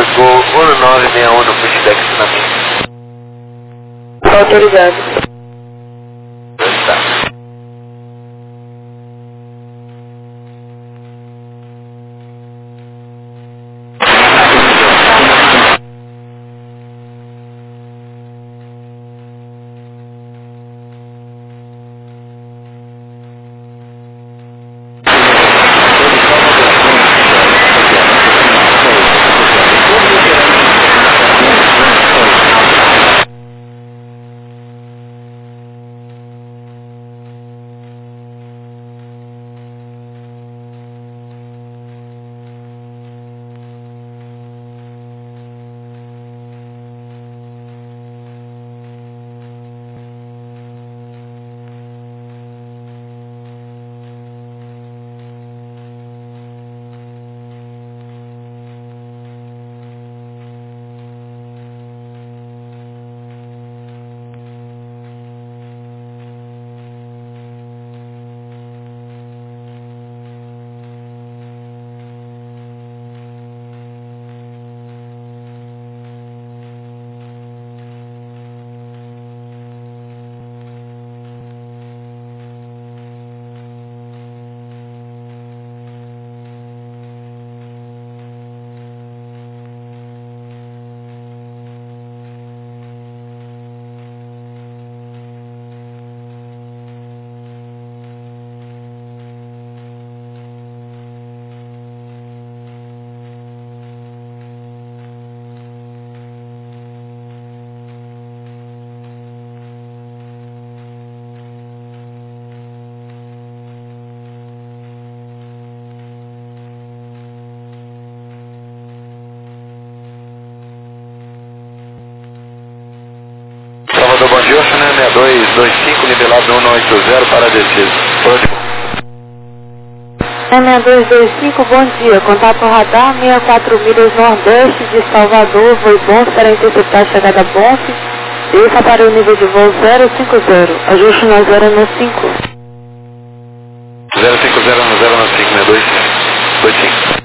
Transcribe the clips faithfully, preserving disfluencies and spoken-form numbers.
Gol um nove seis um no pushback na minha. Autorizado. Tá. Salvador, bom dia, China seis dois dois cinco, nivelado um oito zero para descida. seis dois dois cinco, bom dia. Contato radar sessenta e quatro milhas nordeste de Salvador, voo Bonf para interceptar a chegada Bonf. Desça para o nível de voo zero cinco zero. Ajuste na zero no cinco. zero cinco zero no zero no cinco, seis dois dois cinco.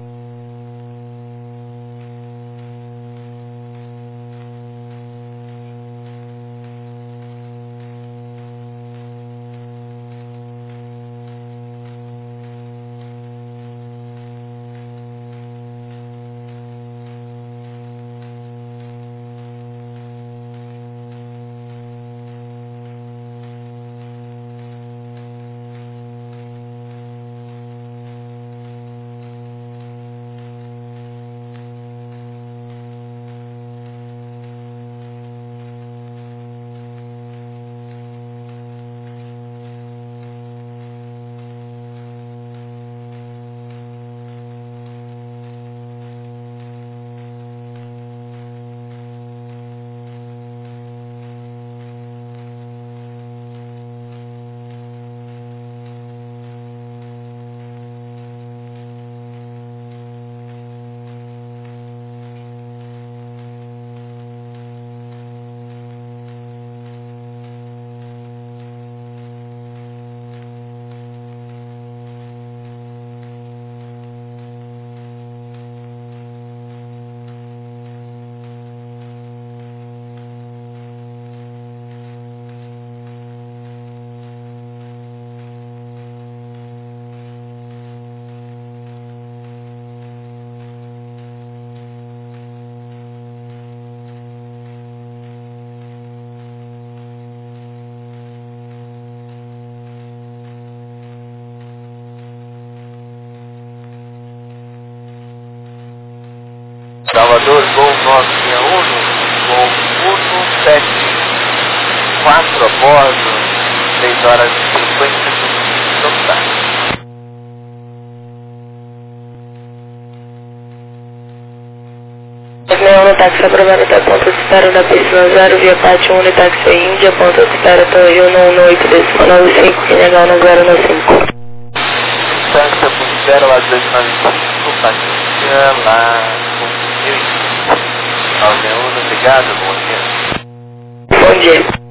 Salvador, Gol nove seis um, Gol um sete quatro a bordo, seis horas e cinquenta minutos totais. Leão, táxi aprovado até ponto de espera da pista zero, via Pátio um, táxi Índia, ponto de espera Torre um um oito, décimo nove cinco, que legal no zero no cinco. Táxi a ponto de espera lá de dois nove cinco, Patrícia, lá com mil e quinze. Aldeano, obrigado, bom dia. Bom dia.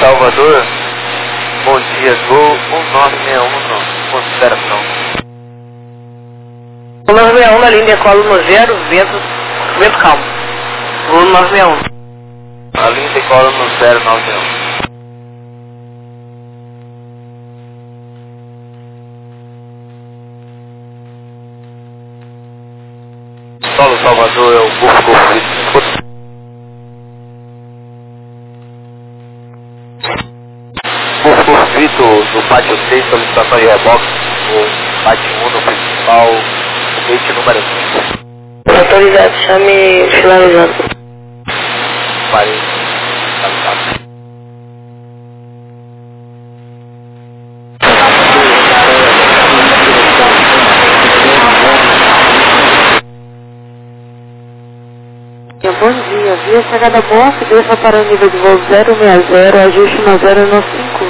Salvador, bom dia, gol um nove seis um, consideração. um nove seis um na linha decolo no zero, vento, vento calmo. Gol nove seis um. A linha decola no zero nove seis um. Solo Salvador é o Golfo Golfo Vitor. Golfo Golfo Vitor, no pátio seis, solicitação de reboque, no pátio um, no principal, gate número cinco. Autorizado, chame finalizando. Parei. Finalizado. Bom dia, via chegada Bonfim, deixa para o nível de voo zero seis zero, ajuste no zero no cinco.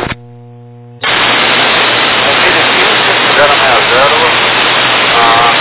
zero seis zero. Ah,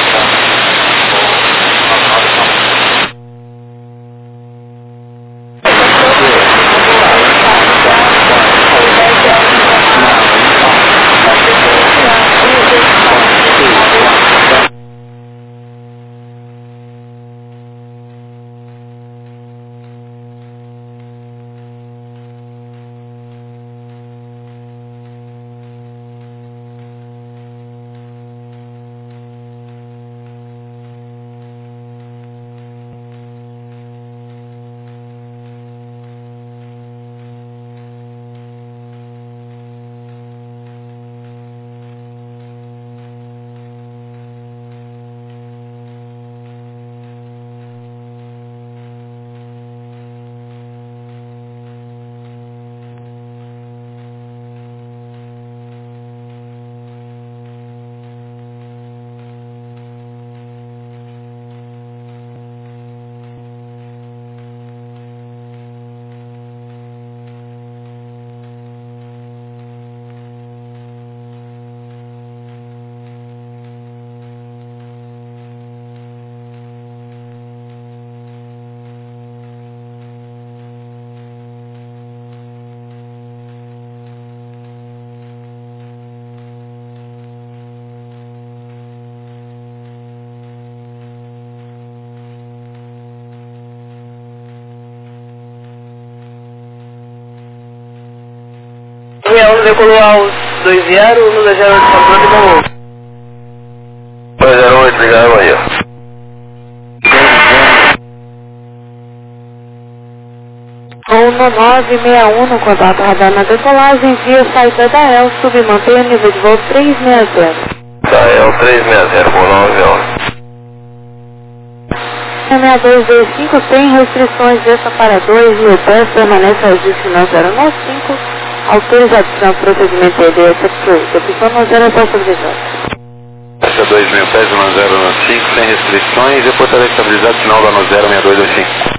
Real decolou aos dois zero, no zero oito controle de bom. dois zero oito, ligado aí, ó. um nove seis um no contato radar na decolagem, via saída da E L, submantenha nível de voo três seis zero. Tá, é o três seis zero, vou lá, ó. seis dois dois cinco tem restrições dessa para dois mil pés, permanece ajuste no zero nove cinco, autorização procedimento E D S Approved, opção no zero após autorizado. Essa dois mil pés, no zero no cinco, sem restrições, e portaria estabilizado, final da no zero seis dois dois cinco.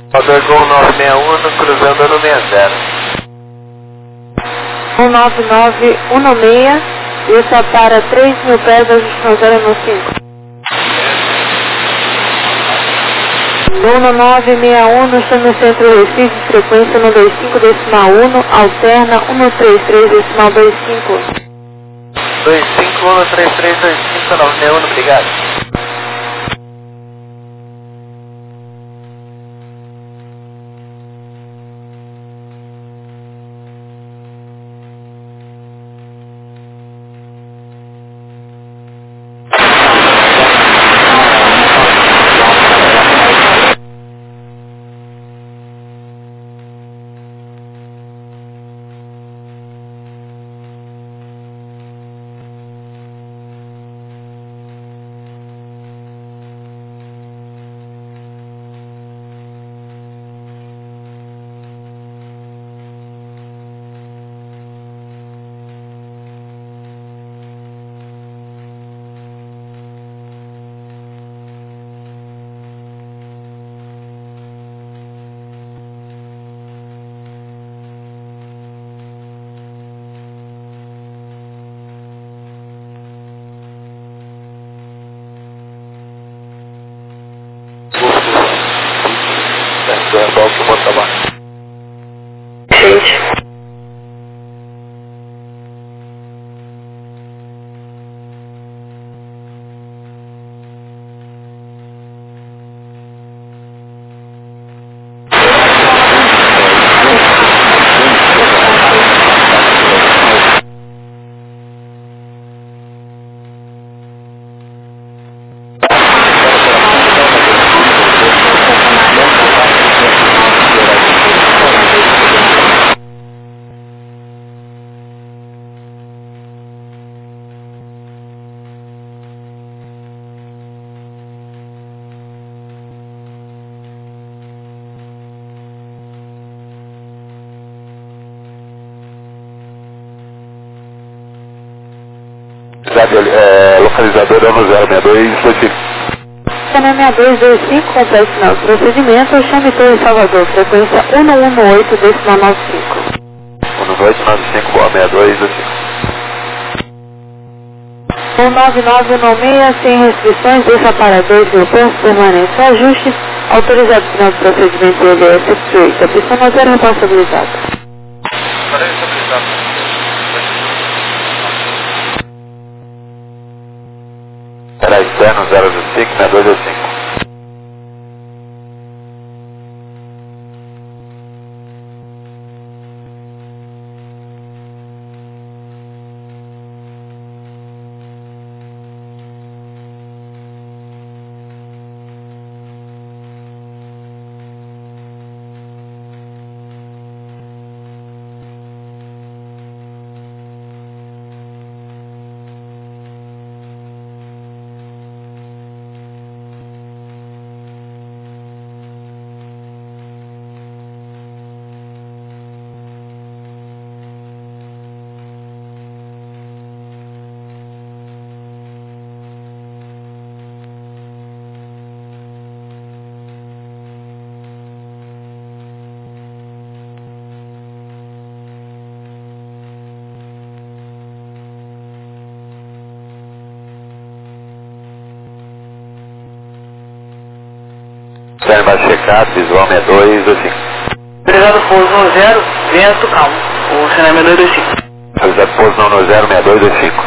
Salvador Gol nove seis um, cruzando no seis zero. um nove nove um seis, isso para três mil pés, ajustando zero no cinco. um nove seis um, no chão no centro Recife, frequência no vinte e cinco decimal um, alterna um três três decimal vinte e cinco. dois cinco um três três dois cinco nove seis um, obrigado. Qual que eu vou tomar? Gente. É, localizador ano zero seis dois dois cinco. Canal seis dois dois cinco, complete final do procedimento, chame Torre Salvador, frequência um um oito decimal nove cinco. um oito nove cinco, boa, seis dois dois cinco. um nove nove um seis, sem restrições, deixa para dois mil pontos permanentes, ajuste, autorizado final do procedimento L S feito, a pista não zero responsabilizada. Era externo zero dois cinco, seis dois dois cinco. Série mais checado, visual seis dois dois cinco. Obrigado, pouso um zero, vento calmo. O cenário seis dois dois cinco. Realizado pouso não zero seis dois dois cinco.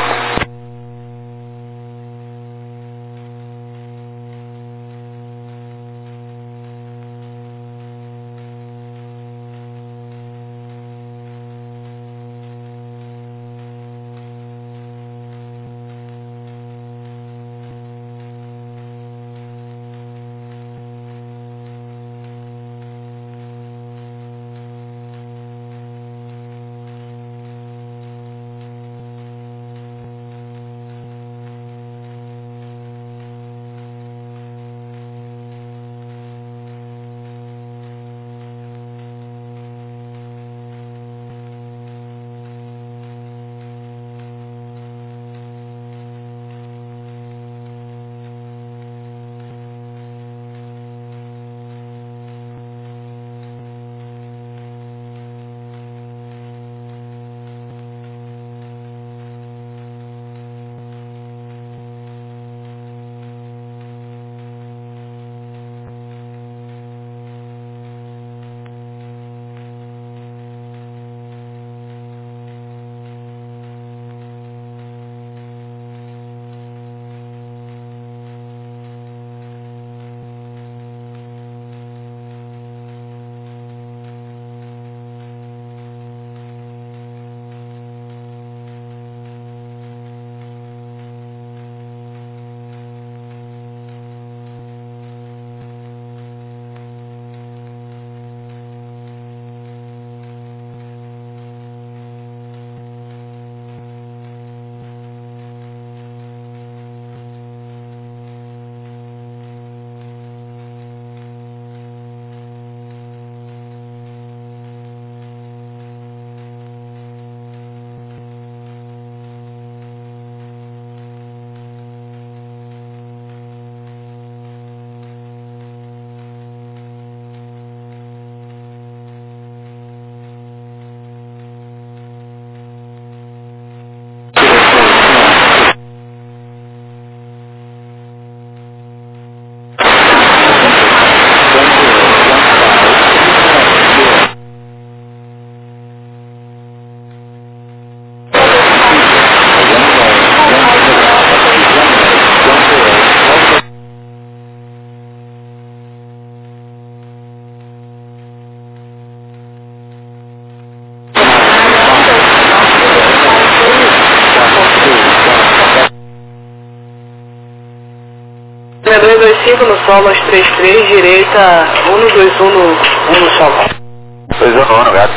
cinco no solo, aos três três, direita, um no dois um no um no solo. dois um no um, gato.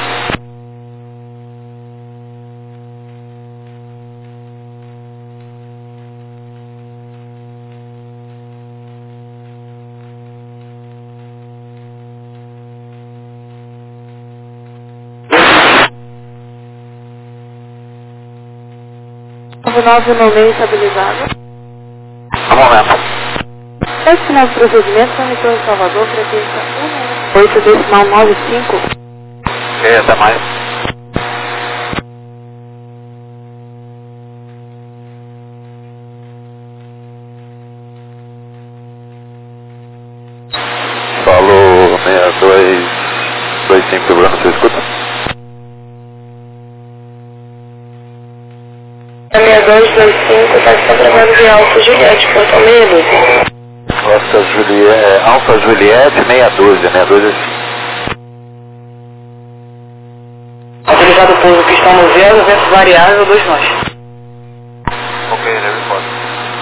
nove nove no meio estabilizado. Um momento. Esse final de procedimento foi retorno de Salvador, frequência um oito decimal nove cinco. Ok, até mais. Falou seis dois dois cinco, segurando, você escuta? seis dois dois cinco, está programando de Alfa Juliette, Porto Medo. Alfa Juliette, Alfa Juliette seis um dois, seis dois Autorizado o pouso que está no zero, vento variável, dois nós. Ok, ele pode.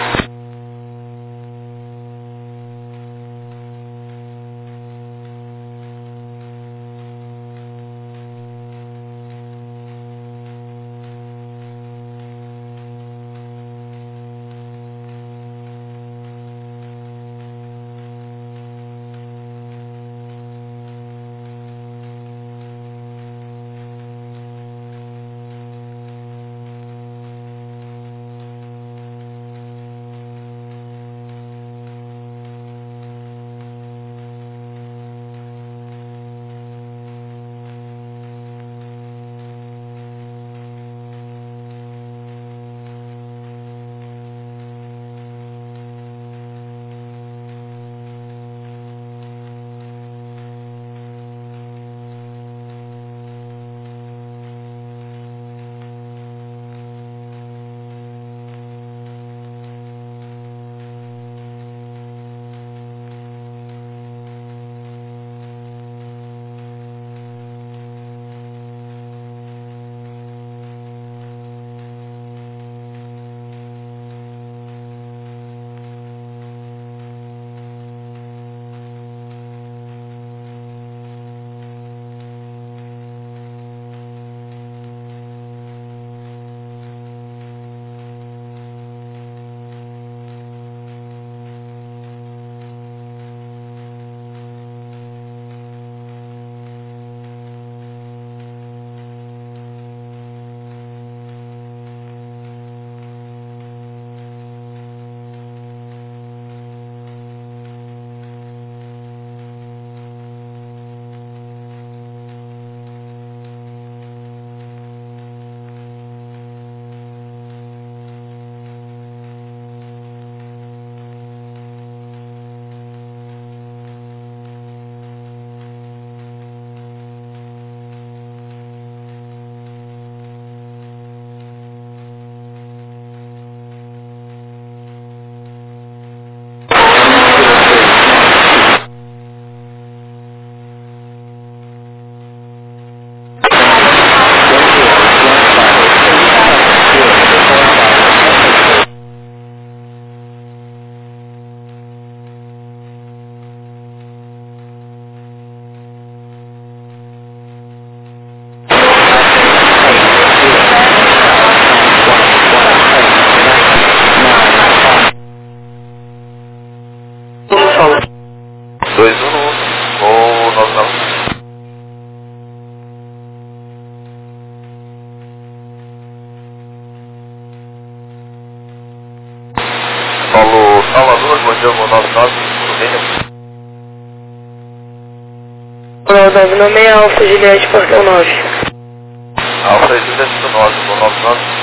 dois um no um, ou nove nove. Paulo Salvador, bom dia, nove nove, nove no meio, Alfa Juliette, Portão nove. Alfa Juliette nove, nove nove.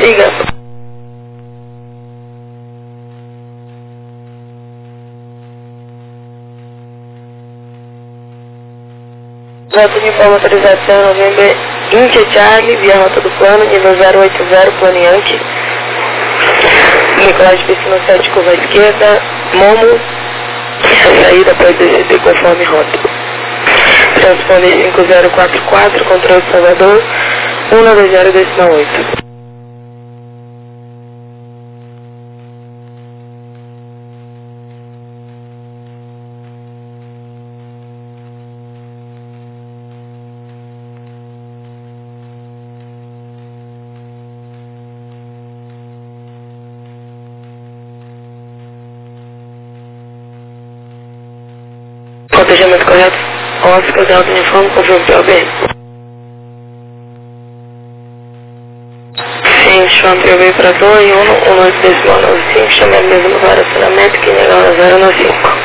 Siga. Rota de forma autorização November India Charlie, via rota do plano, nível zero oito zero, plano Yankee. Nicolás de Piscina sete, curva à esquerda, Momo, a saída pode descer conforme rota. Transponder cinco zero quatro quatro, controle de Salvador, um nove zero decimal oito. Cotejamento correto, Oscar, Delta Uniforme, confirmo P O B. Sim, chama P O B para dois, um, um oito decimal nove cinco, chama mesmo no relacionamento, que nega zero nove cinco.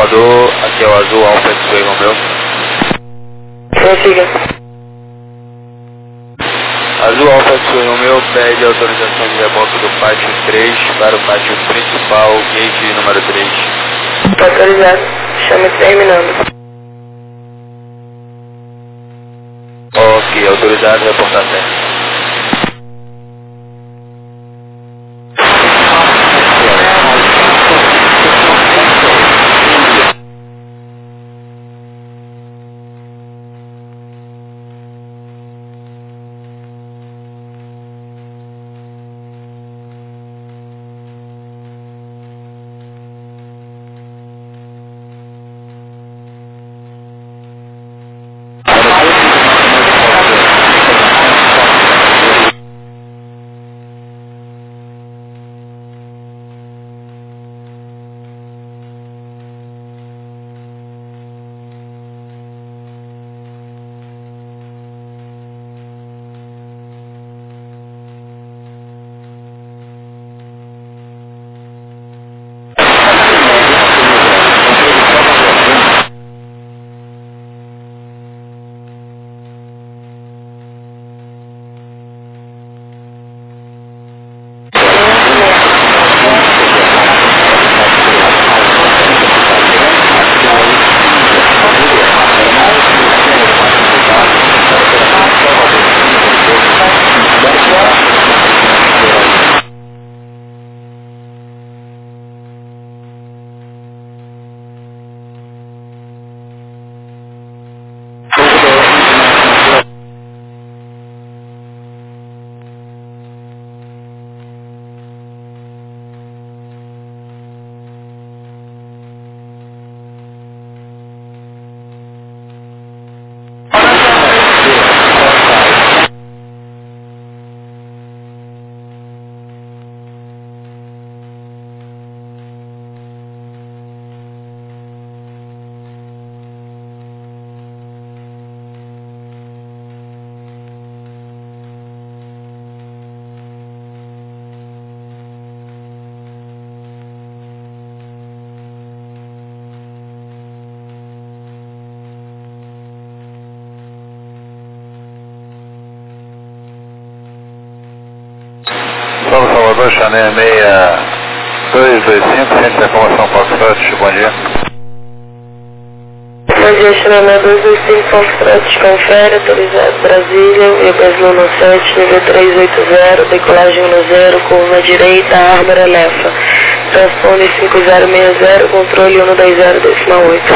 Salvador, aqui é o Azul Alfa X-Ray Romeo. Prossiga. Azul Alfa X-Ray Romeo pede autorização de reboque do pátio três para o pátio principal, gate número três. Autorizado. Chame terminando. Ok, autorizado, reportar certo. São Salvador, Chané seis dois dois cinco, Centro de Acalmação Foxtrot, bom dia. Bom dia, Chané dois dois cinco, Foxtrot, confere, autorizado Brasília, Rio Brasil sete, nível trezentos e oitenta, decolagem um zero, curva direita, Árvore Elefa. Transpone cinco zero seis zero, controle um dez zero, decimal oito.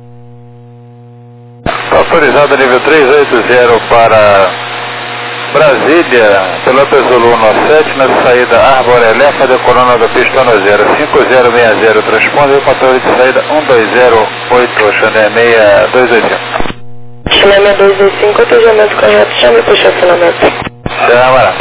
Autorizado nível trezentos e oitenta para Brasília, Pelota Zulu sete, na saída Árvore Elefa, decolando da pista um zero, cinco zero seis zero, transpondeu, controle de saída um dois zero oito, Chané seis dois dois cinco. Chané seis dois dois cinco, atendimento correto, chame para o estacionamento. Câmara.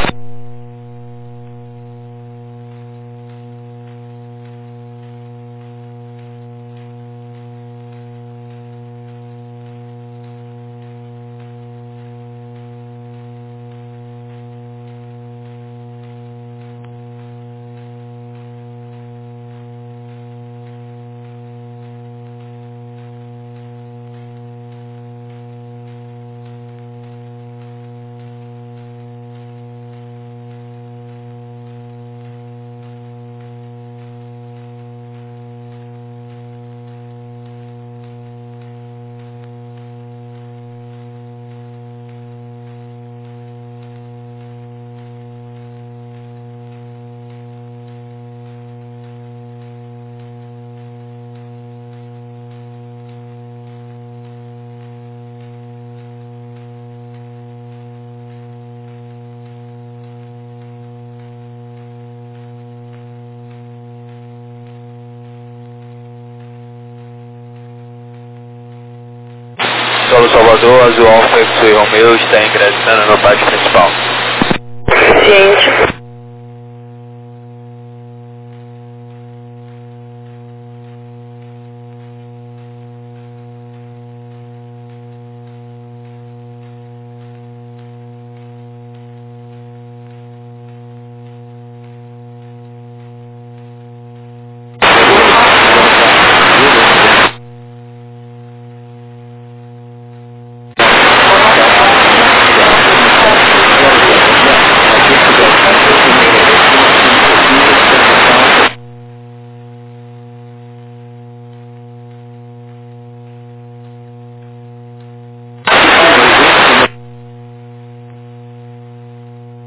Solo Salvador, Azul Alfa X-Ray Romeo está ingressando no pátio principal.